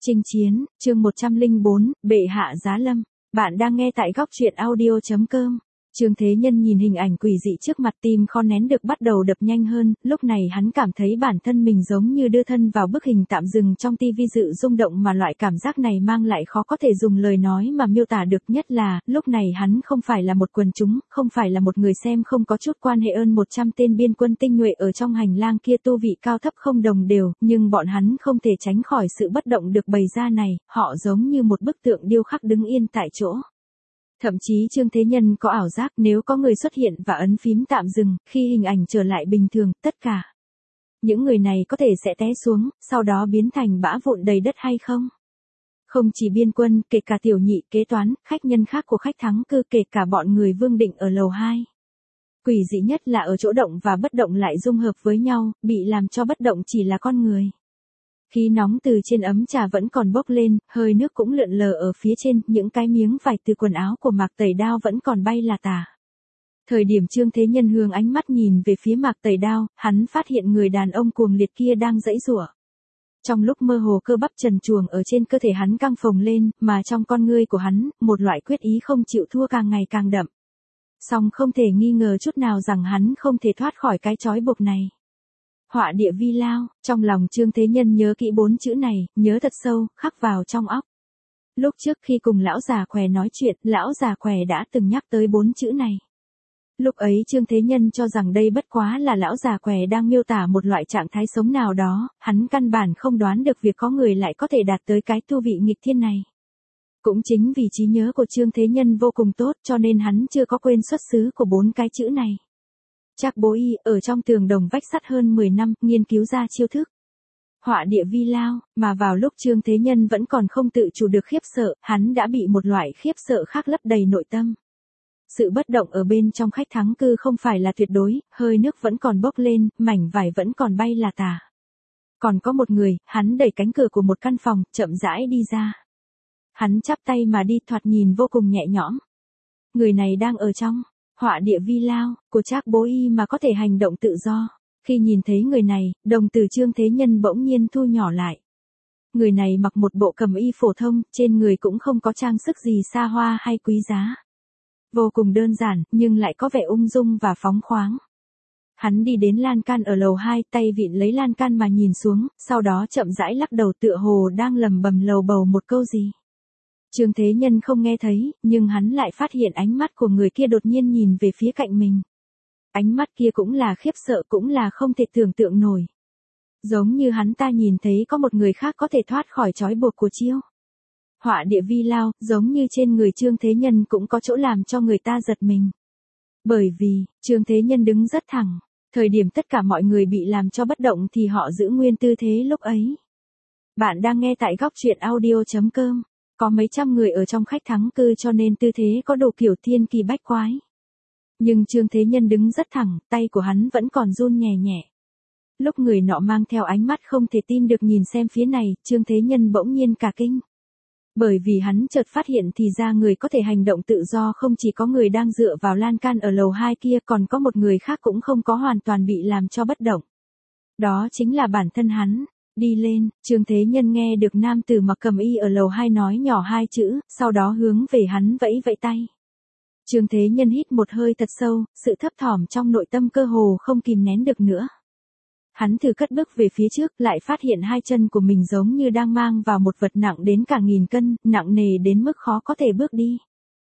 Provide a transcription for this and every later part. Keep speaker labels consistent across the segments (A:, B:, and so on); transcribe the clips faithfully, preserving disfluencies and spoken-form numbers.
A: Chinh chiến, chương một trăm lẻ bốn, bệ hạ giá lâm. Bạn đang nghe tại góc truyện audio chấm com. Trương Thế Nhân nhìn hình ảnh quỷ dị trước mặt, tim khó nén được bắt đầu đập nhanh hơn, lúc này hắn cảm thấy bản thân mình giống như đưa thân vào bức hình tạm dừng trong tivi dự rung động, mà loại cảm giác này mang lại khó có thể dùng lời nói mà miêu tả được, nhất là, lúc này hắn không phải là một quần chúng, không phải là một người xem không có chút quan hệ ơn một trăm tên biên quân tinh nhuệ ở trong hành lang kia tu vị cao thấp không đồng đều, nhưng bọn hắn không thể tránh khỏi sự bất động được bày ra này, họ giống như một bức tượng điêu khắc đứng yên tại chỗ. Thậm chí Trương Thế Nhân có ảo giác nếu có người xuất hiện và ấn phím tạm dừng, khi hình ảnh trở lại bình thường, tất cả những người này có thể sẽ té xuống, sau đó biến thành bã vụn đầy đất hay không? Không chỉ biên quân, kể cả tiểu nhị, kế toán, khách nhân khác của khách thắng cư, kể cả bọn người Vương Định ở lầu hai. Quỷ dị nhất là ở chỗ động và bất động lại dung hợp với nhau, bị làm cho bất động chỉ là con người. Khí nóng từ trên ấm trà vẫn còn bốc lên, hơi nước cũng lượn lờ ở phía trên, những cái miếng vải từ quần áo của Mạc Tẩy Đao vẫn còn bay là tả. Thời điểm Trương Thế Nhân hướng ánh mắt nhìn về phía Mạc Tẩy Đao, hắn phát hiện người đàn ông cuồng liệt kia đang giãy giụa. Trong lúc mơ hồ cơ bắp trần truồng ở trên cơ thể hắn căng phồng lên, mà trong con ngươi của hắn, một loại quyết ý không chịu thua càng ngày càng đậm. Song không thể nghi ngờ chút nào rằng hắn không thể thoát khỏi cái trói buộc này. Họa địa vi lao, trong lòng Trương Thế Nhân nhớ kỹ bốn chữ này, nhớ thật sâu, khắc vào trong óc. Lúc trước khi cùng lão già khỏe nói chuyện, lão già khỏe đã từng nhắc tới bốn chữ này. Lúc ấy Trương Thế Nhân cho rằng đây bất quá là lão già khỏe đang miêu tả một loại trạng thái sống nào đó, hắn căn bản không đoán được việc có người lại có thể đạt tới cái tu vị nghịch thiên này. Cũng chính vì trí nhớ của Trương Thế Nhân vô cùng tốt cho nên hắn chưa có quên xuất xứ của bốn cái chữ này. Trác Bố Y ở trong tường đồng vách sắt hơn mười năm, nghiên cứu ra chiêu thức họa địa vi lao, mà vào lúc Trương Thế Nhân vẫn còn không tự chủ được khiếp sợ, hắn đã bị một loại khiếp sợ khác lấp đầy nội tâm. Sự bất động ở bên trong khách thắng cư không phải là tuyệt đối, hơi nước vẫn còn bốc lên, mảnh vải vẫn còn bay là tả. Còn có một người, hắn đẩy cánh cửa của một căn phòng, chậm rãi đi ra. Hắn chắp tay mà đi, thoạt nhìn vô cùng nhẹ nhõm. Người này đang ở trong họa địa vi lao của Trác Bố Y mà có thể hành động tự do. Khi nhìn thấy người này, đồng tử Trương Thế Nhân bỗng nhiên thu nhỏ lại. Người này mặc một bộ cẩm y phổ thông, trên người cũng không có trang sức gì xa hoa hay quý giá. Vô cùng đơn giản, nhưng lại có vẻ ung dung và phóng khoáng. Hắn đi đến lan can ở lầu hai, tay vịn lấy lan can mà nhìn xuống, sau đó chậm rãi lắc đầu tựa hồ đang lầm bầm lầu bầu một câu gì. Trương Thế Nhân không nghe thấy, nhưng hắn lại phát hiện ánh mắt của người kia đột nhiên nhìn về phía cạnh mình. Ánh mắt kia cũng là khiếp sợ, cũng là không thể tưởng tượng nổi. Giống như hắn ta nhìn thấy có một người khác có thể thoát khỏi trói buộc của chiêu họa địa vi lao, giống như trên người Trương Thế Nhân cũng có chỗ làm cho người ta giật mình. Bởi vì, Trương Thế Nhân đứng rất thẳng, thời điểm tất cả mọi người bị làm cho bất động thì họ giữ nguyên tư thế lúc ấy. Bạn đang nghe tại góc truyện audio chấm com. Có mấy trăm người ở trong khách thắng cư cho nên tư thế có đồ kiểu thiên kỳ bách quái. Nhưng Trương Thế Nhân đứng rất thẳng, tay của hắn vẫn còn run nhẹ nhẹ. Lúc người nọ mang theo ánh mắt không thể tin được nhìn xem phía này, Trương Thế Nhân bỗng nhiên cả kinh. Bởi vì hắn chợt phát hiện thì ra người có thể hành động tự do không chỉ có người đang dựa vào lan can ở lầu hai kia, còn có một người khác cũng không có hoàn toàn bị làm cho bất động. Đó chính là bản thân hắn. Đi lên, Trương Thế Nhân nghe được nam tử mặc cẩm y ở lầu hai nói nhỏ hai chữ, sau đó hướng về hắn vẫy vẫy tay. Trương Thế Nhân hít một hơi thật sâu, sự thấp thỏm trong nội tâm cơ hồ không kìm nén được nữa. Hắn thử cất bước về phía trước, lại phát hiện hai chân của mình giống như đang mang vào một vật nặng đến cả nghìn cân, nặng nề đến mức khó có thể bước đi.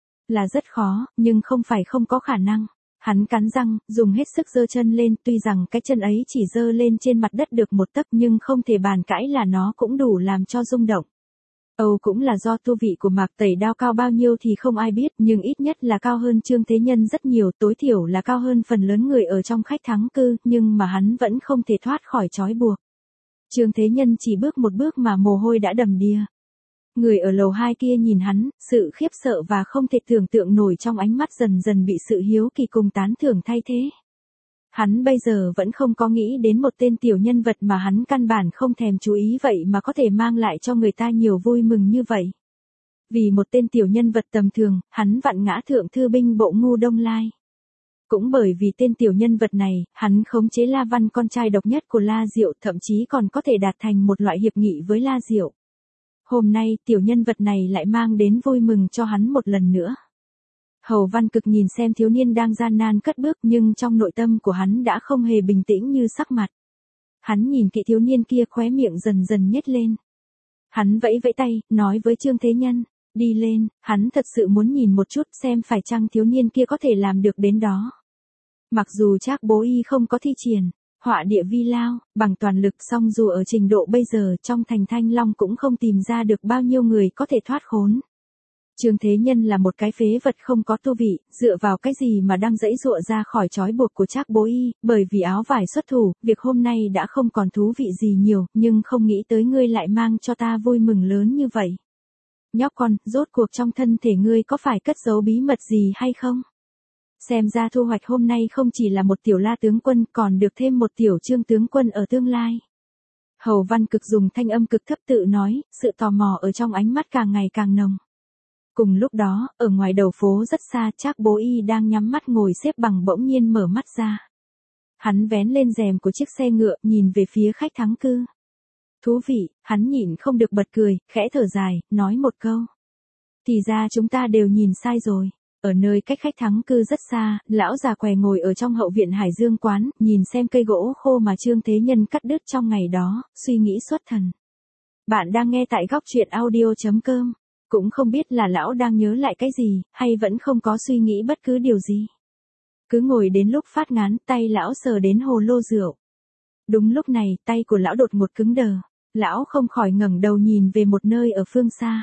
A: Là rất khó, nhưng không phải không có khả năng. Hắn cắn răng, dùng hết sức giơ chân lên, tuy rằng cái chân ấy chỉ giơ lên trên mặt đất được một tấc nhưng không thể bàn cãi là nó cũng đủ làm cho rung động. Âu cũng là do tu vị của Mạc Tẩy Đao cao bao nhiêu thì không ai biết, nhưng ít nhất là cao hơn Trương Thế Nhân rất nhiều, tối thiểu là cao hơn phần lớn người ở trong khách thắng cư, nhưng mà hắn vẫn không thể thoát khỏi trói buộc. Trương Thế Nhân chỉ bước một bước mà mồ hôi đã đầm đìa. Người ở lầu hai kia nhìn hắn, sự khiếp sợ và không thể tưởng tượng nổi trong ánh mắt dần dần bị sự hiếu kỳ cùng tán thưởng thay thế. Hắn bây giờ vẫn không có nghĩ đến một tên tiểu nhân vật mà hắn căn bản không thèm chú ý vậy mà có thể mang lại cho người ta nhiều vui mừng như vậy. Vì một tên tiểu nhân vật tầm thường, hắn vặn ngã thượng thư binh bộ Ngu Đông Lai. Cũng bởi vì tên tiểu nhân vật này, hắn khống chế La Văn con trai độc nhất của La Diệu, thậm chí còn có thể đạt thành một loại hiệp nghị với La Diệu. Hôm nay tiểu nhân vật này lại mang đến vui mừng cho hắn một lần nữa. Hầu Văn Cực nhìn xem thiếu niên đang gian nan cất bước nhưng trong nội tâm của hắn đã không hề bình tĩnh như sắc mặt. Hắn nhìn kỹ thiếu niên kia khóe miệng dần dần nhếch lên. Hắn vẫy vẫy tay, nói với Trương Thế Nhân, đi lên, hắn thật sự muốn nhìn một chút xem phải chăng thiếu niên kia có thể làm được đến đó. Mặc dù Trác Bố Y không có thi triển họa địa vi lao, bằng toàn lực song dù ở trình độ bây giờ trong thành Thanh Long cũng không tìm ra được bao nhiêu người có thể thoát khốn. Trương Thế Nhân là một cái phế vật không có tu vị, dựa vào cái gì mà đang giãy giụa ra khỏi trói buộc của Trác Bố Y, bởi vì áo vải xuất thủ, việc hôm nay đã không còn thú vị gì nhiều, nhưng không nghĩ tới ngươi lại mang cho ta vui mừng lớn như vậy. Nhóc con, rốt cuộc trong thân thể ngươi có phải cất giấu bí mật gì hay không? Xem ra thu hoạch hôm nay không chỉ là một tiểu La tướng quân còn được thêm một tiểu Trương tướng quân ở tương lai. Hầu Văn Cực dùng thanh âm cực thấp tự nói, sự tò mò ở trong ánh mắt càng ngày càng nồng. Cùng lúc đó, ở ngoài đầu phố rất xa Trác Bố Y đang nhắm mắt ngồi xếp bằng bỗng nhiên mở mắt ra. Hắn vén lên rèm của chiếc xe ngựa nhìn về phía khách thắng cư. Thú vị, hắn nhịn không được bật cười, khẽ thở dài, nói một câu. Thì ra chúng ta đều nhìn sai rồi. Ở nơi cách khách thắng cư rất xa, lão già què ngồi ở trong hậu viện Hải Dương quán, nhìn xem cây gỗ khô mà Trương Thế Nhân cắt đứt trong ngày đó, suy nghĩ xuất thần. Bạn đang nghe tại góc truyện audio chấm com. Cũng không biết là lão đang nhớ lại cái gì, hay vẫn không có suy nghĩ bất cứ điều gì. Cứ ngồi đến lúc phát ngán, tay lão sờ đến hồ lô rượu. Đúng lúc này, tay của lão đột ngột cứng đờ. Lão không khỏi ngẩng đầu nhìn về một nơi ở phương xa.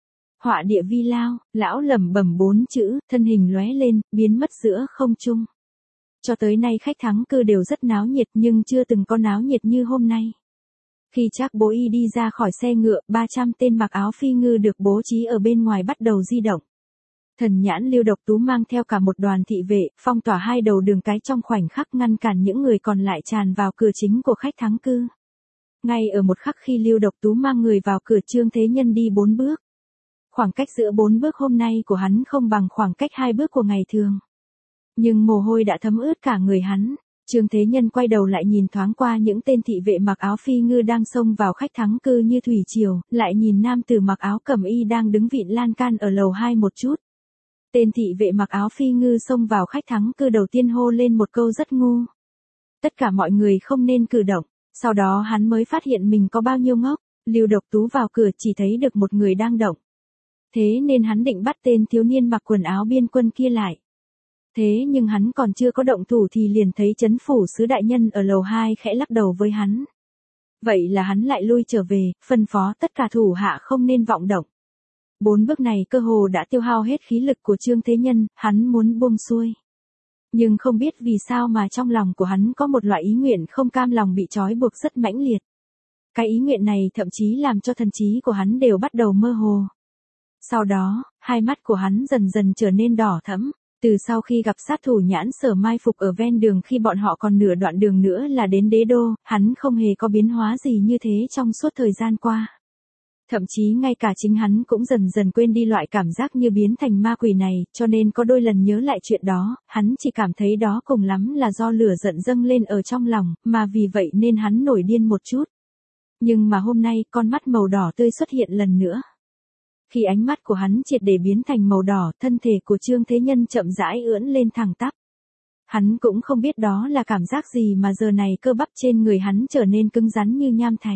A: Họa địa vi lao, lão lẩm bẩm bốn chữ, thân hình lóe lên, biến mất giữa không trung. Cho tới nay khách thắng cư đều rất náo nhiệt nhưng chưa từng có náo nhiệt như hôm nay. Khi Trác Bố Y đi ra khỏi xe ngựa, ba trăm tên mặc áo phi ngư được bố trí ở bên ngoài bắt đầu di động. Thần nhãn Lưu Độc Tú mang theo cả một đoàn thị vệ, phong tỏa hai đầu đường cái trong khoảnh khắc ngăn cản những người còn lại tràn vào cửa chính của khách thắng cư. Ngay ở một khắc khi Lưu Độc Tú mang người vào cửa, Trương Thế Nhân đi bốn bước. Khoảng cách giữa bốn bước hôm nay của hắn không bằng khoảng cách hai bước của ngày thường. Nhưng mồ hôi đã thấm ướt cả người hắn. Trương Thế Nhân quay đầu lại nhìn thoáng qua những tên thị vệ mặc áo phi ngư đang xông vào khách thắng cư như thủy triều, lại nhìn nam tử mặc áo cẩm y đang đứng vịn lan can ở lầu hai một chút. Tên thị vệ mặc áo phi ngư xông vào khách thắng cư đầu tiên hô lên một câu rất ngu. Tất cả mọi người không nên cử động, sau đó hắn mới phát hiện mình có bao nhiêu ngốc. Lưu Độc Tú vào cửa chỉ thấy được một người đang động. Thế nên hắn định bắt tên thiếu niên mặc quần áo biên quân kia lại. Thế nhưng hắn còn chưa có động thủ thì liền thấy Trấn phủ sứ đại nhân ở lầu hai khẽ lắc đầu với hắn. Vậy là hắn lại lui trở về, phân phó tất cả thủ hạ không nên vọng động. Bốn bước này cơ hồ đã tiêu hao hết khí lực của Trương Thế Nhân, hắn muốn buông xuôi. Nhưng không biết vì sao mà trong lòng của hắn có một loại ý nguyện không cam lòng bị trói buộc rất mãnh liệt. Cái ý nguyện này thậm chí làm cho thần trí của hắn đều bắt đầu mơ hồ. Sau đó, hai mắt của hắn dần dần trở nên đỏ thẫm. Từ sau khi gặp sát thủ Nhãn Sở mai phục ở ven đường khi bọn họ còn nửa đoạn đường nữa là đến đế đô, hắn không hề có biến hóa gì như thế trong suốt thời gian qua. Thậm chí ngay cả chính hắn cũng dần dần quên đi loại cảm giác như biến thành ma quỷ này, cho nên có đôi lần nhớ lại chuyện đó, hắn chỉ cảm thấy đó cùng lắm là do lửa giận dâng lên ở trong lòng, mà vì vậy nên hắn nổi điên một chút. Nhưng mà hôm nay con mắt màu đỏ tươi xuất hiện lần nữa. Khi ánh mắt của hắn triệt để biến thành màu đỏ, thân thể của Trương Thế Nhân chậm rãi ưỡn lên thẳng tắp. Hắn cũng không biết đó là cảm giác gì mà giờ này cơ bắp trên người hắn trở nên cứng rắn như nham thạch.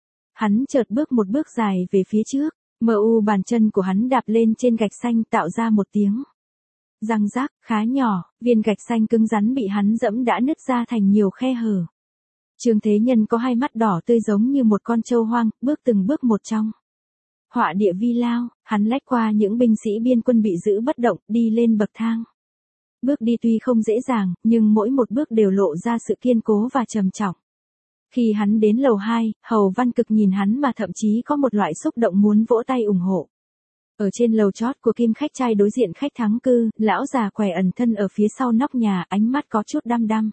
A: Hắn chợt bước một bước dài về phía trước, mờ u bàn chân của hắn đạp lên trên gạch xanh tạo ra một tiếng răng rác khá nhỏ, viên gạch xanh cứng rắn bị hắn dẫm đã nứt ra thành nhiều khe hở. Trương Thế Nhân có hai mắt đỏ tươi giống như một con trâu hoang, bước từng bước một trong họa địa vi lao, hắn lách qua những binh sĩ biên quân bị giữ bất động, đi lên bậc thang. Bước đi tuy không dễ dàng, nhưng mỗi một bước đều lộ ra sự kiên cố và trầm trọng. Khi hắn đến lầu hai, Hầu Văn Cực nhìn hắn mà thậm chí có một loại xúc động muốn vỗ tay ủng hộ. Ở trên lầu chót của Kim Khách Trai đối diện khách thắng cư, lão già què ẩn thân ở phía sau nóc nhà, ánh mắt có chút đăm đăm.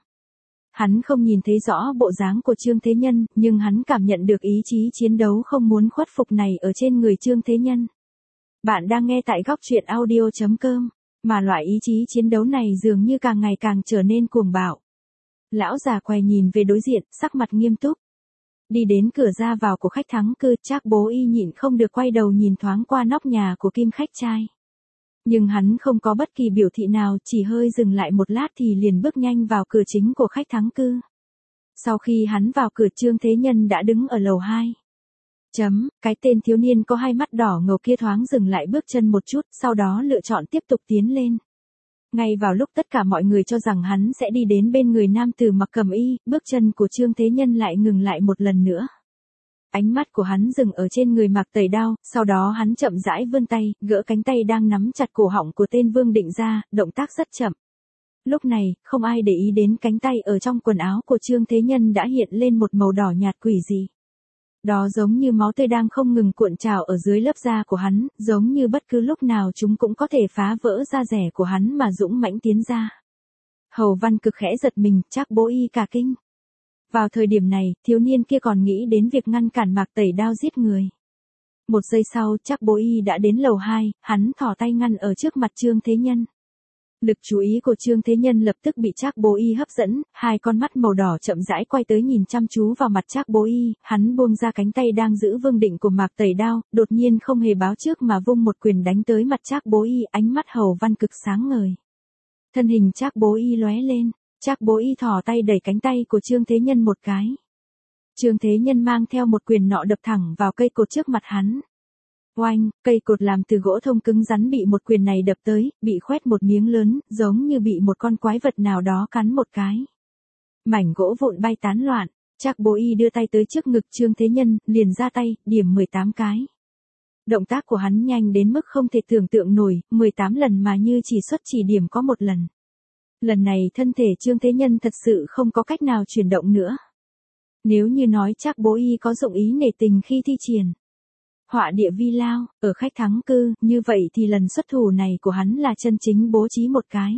A: Hắn không nhìn thấy rõ bộ dáng của Trương Thế Nhân, nhưng hắn cảm nhận được ý chí chiến đấu không muốn khuất phục này ở trên người Trương Thế Nhân. Bạn đang nghe tại góc truyện audio chấm com, mà loại ý chí chiến đấu này dường như càng ngày càng trở nên cuồng bạo. Lão già què nhìn về đối diện, sắc mặt nghiêm túc. Đi đến cửa ra vào của khách thắng cư, Trác Bố Y nhịn không được quay đầu nhìn thoáng qua nóc nhà của Kim khách trai. Nhưng hắn không có bất kỳ biểu thị nào, chỉ hơi dừng lại một lát thì liền bước nhanh vào cửa chính của khách thắng cư. Sau khi hắn vào cửa, Trương Thế Nhân đã đứng ở lầu hai. Chấm, cái tên thiếu niên có hai mắt đỏ ngầu kia thoáng dừng lại bước chân một chút, sau đó lựa chọn tiếp tục tiến lên. Ngay vào lúc tất cả mọi người cho rằng hắn sẽ đi đến bên người nam tử mặc cẩm y, bước chân của Trương Thế Nhân lại ngừng lại một lần nữa. Ánh mắt của hắn dừng ở trên người Mạc Tẩy Đao, sau đó hắn chậm rãi vươn tay, gỡ cánh tay đang nắm chặt cổ họng của tên Vương Định ra, động tác rất chậm. Lúc này, không ai để ý đến cánh tay ở trong quần áo của Trương Thế Nhân đã hiện lên một màu đỏ nhạt quỷ dị. Đó giống như máu tươi đang không ngừng cuộn trào ở dưới lớp da của hắn, giống như bất cứ lúc nào chúng cũng có thể phá vỡ da rẻ của hắn mà dũng mãnh tiến ra. Hầu Văn Cực khẽ giật mình, Trác Bố Y cả kinh. Vào thời điểm này, thiếu niên kia còn nghĩ đến việc ngăn cản Mạc Tẩy Đao giết người. Một giây sau, Trác Bố Y đã đến lầu hai, hắn thò tay ngăn ở trước mặt Trương Thế Nhân. Lực chú ý của Trương Thế Nhân lập tức bị Trác Bố Y hấp dẫn, hai con mắt màu đỏ chậm rãi quay tới nhìn chăm chú vào mặt Trác Bố Y, hắn buông ra cánh tay đang giữ Vương Định của Mạc Tẩy Đao, đột nhiên không hề báo trước mà vung một quyền đánh tới mặt Trác Bố Y, ánh mắt Hầu Văn Cực sáng ngời. Thân hình Trác Bố Y lóe lên, Trác Bố Y thò tay đẩy cánh tay của Trương Thế Nhân một cái. Trương Thế Nhân mang theo một quyền nọ đập thẳng vào cây cột trước mặt hắn. Oanh, cây cột làm từ gỗ thông cứng rắn bị một quyền này đập tới, bị khoét một miếng lớn, giống như bị một con quái vật nào đó cắn một cái. Mảnh gỗ vụn bay tán loạn, Trác Bố Y đưa tay tới trước ngực Trương Thế Nhân, liền ra tay, điểm mười tám cái. Động tác của hắn nhanh đến mức không thể tưởng tượng nổi, mười tám lần mà như chỉ xuất chỉ điểm có một lần. Lần này thân thể Trương Thế Nhân thật sự không có cách nào chuyển động nữa. Nếu như nói Trác Bố Y có dụng ý nể tình khi thi triển họa địa vi lao, ở khách thắng cư, như vậy thì lần xuất thủ này của hắn là chân chính bố trí một cái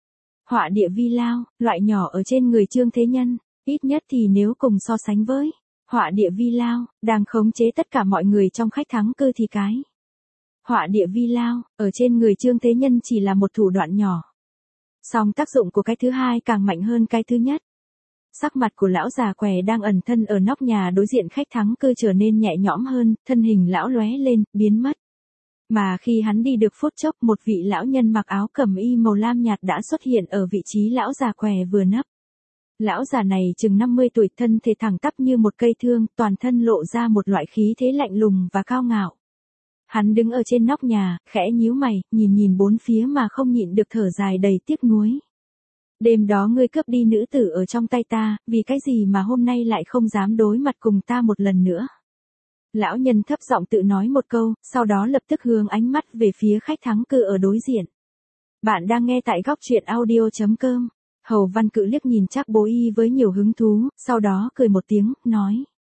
A: họa địa vi lao, loại nhỏ ở trên người Trương Thế Nhân, ít nhất thì nếu cùng so sánh với họa địa vi lao, đang khống chế tất cả mọi người trong khách thắng cư thì cái họa địa vi lao, ở trên người Trương Thế Nhân chỉ là một thủ đoạn nhỏ. Song tác dụng của cái thứ hai càng mạnh hơn cái thứ nhất. Sắc mặt của lão già què đang ẩn thân ở nóc nhà đối diện khách thắng cư trở nên nhẹ nhõm hơn, thân hình lão lóe lên, biến mất. Mà khi hắn đi được phút chốc, một vị lão nhân mặc áo cẩm y màu lam nhạt đã xuất hiện ở vị trí lão già què vừa nấp. Lão già này chừng năm mươi tuổi, thân thể thẳng tắp như một cây thương, toàn thân lộ ra một loại khí thế lạnh lùng và cao ngạo. Hắn đứng ở trên nóc nhà, khẽ nhíu mày, nhìn nhìn bốn phía mà không nhịn được thở dài đầy tiếc nuối. Đêm đó ngươi cướp đi nữ tử ở trong tay ta, vì cái gì mà hôm nay lại không dám đối mặt cùng ta một lần nữa? Lão nhân thấp giọng tự nói một câu, sau đó lập tức hướng ánh mắt về phía khách thắng cư ở đối diện. Bạn đang nghe tại góc truyện audio chấm com. Hầu Văn Cự liếc nhìn Trác Bố Y với nhiều hứng thú, sau đó cười một tiếng, nói.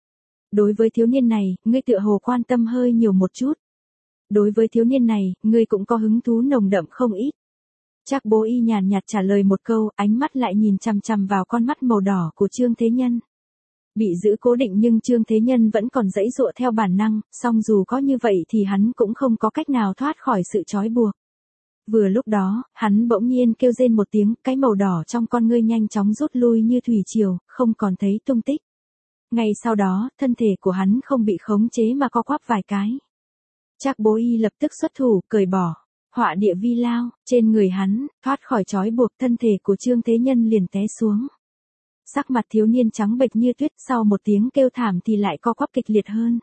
A: Đối với thiếu niên này, ngươi tựa hồ quan tâm hơi nhiều một chút. Đối với thiếu niên này, ngươi cũng có hứng thú nồng đậm không ít. Trác Bố Y nhàn nhạt trả lời một câu, ánh mắt lại nhìn chằm chằm vào con mắt màu đỏ của Trương Thế Nhân. Bị giữ cố định nhưng Trương Thế Nhân vẫn còn giãy giụa theo bản năng, song dù có như vậy thì hắn cũng không có cách nào thoát khỏi sự trói buộc. Vừa lúc đó, hắn bỗng nhiên kêu rên một tiếng, cái màu đỏ trong con ngươi nhanh chóng rút lui như thủy triều, không còn thấy tung tích. Ngay sau đó, thân thể của hắn không bị khống chế mà co quắp vài cái. Trác Bố Y lập tức xuất thủ, cởi bỏ họa địa vi lao, trên người hắn, thoát khỏi trói buộc, thân thể của Trương Thế Nhân liền té xuống. Sắc mặt thiếu niên trắng bệch như tuyết, sau một tiếng kêu thảm thì lại co quắp kịch liệt hơn.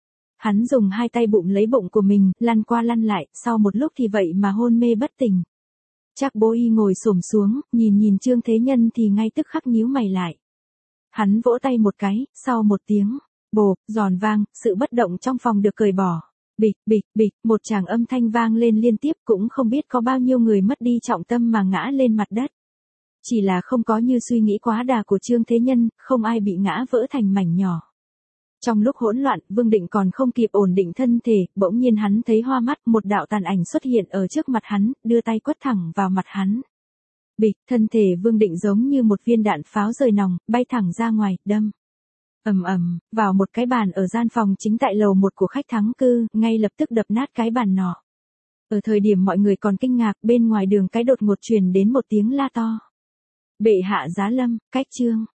A: Hắn dùng hai tay bụng lấy bụng của mình, lăn qua lăn lại, sau một lúc thì vậy mà hôn mê bất tỉnh. Trác Bố Y ngồi xổm xuống, nhìn nhìn Trương Thế Nhân thì ngay tức khắc nhíu mày lại. Hắn vỗ tay một cái, sau một tiếng bộp, giòn vang, sự bất động trong phòng được cởi bỏ. Bịch, bịch, bịch, một tràng âm thanh vang lên liên tiếp, cũng không biết có bao nhiêu người mất đi trọng tâm mà ngã lên mặt đất. Chỉ là không có như suy nghĩ quá đà của Trương Thế Nhân, không ai bị ngã vỡ thành mảnh nhỏ. Trong lúc hỗn loạn, Vương Định còn không kịp ổn định thân thể, bỗng nhiên hắn thấy hoa mắt, một đạo tàn ảnh xuất hiện ở trước mặt hắn, đưa tay quất thẳng vào mặt hắn. Bịch, thân thể Vương Định giống như một viên đạn pháo rời nòng, bay thẳng ra ngoài, đâm. Ầm ầm, vào một cái bàn ở gian phòng chính tại lầu một của khách thắng cư, ngay lập tức đập nát cái bàn nọ. Ở thời điểm mọi người còn kinh ngạc, bên ngoài đường cái đột ngột truyền đến một tiếng la to. Bệ hạ giá lâm, cách trương.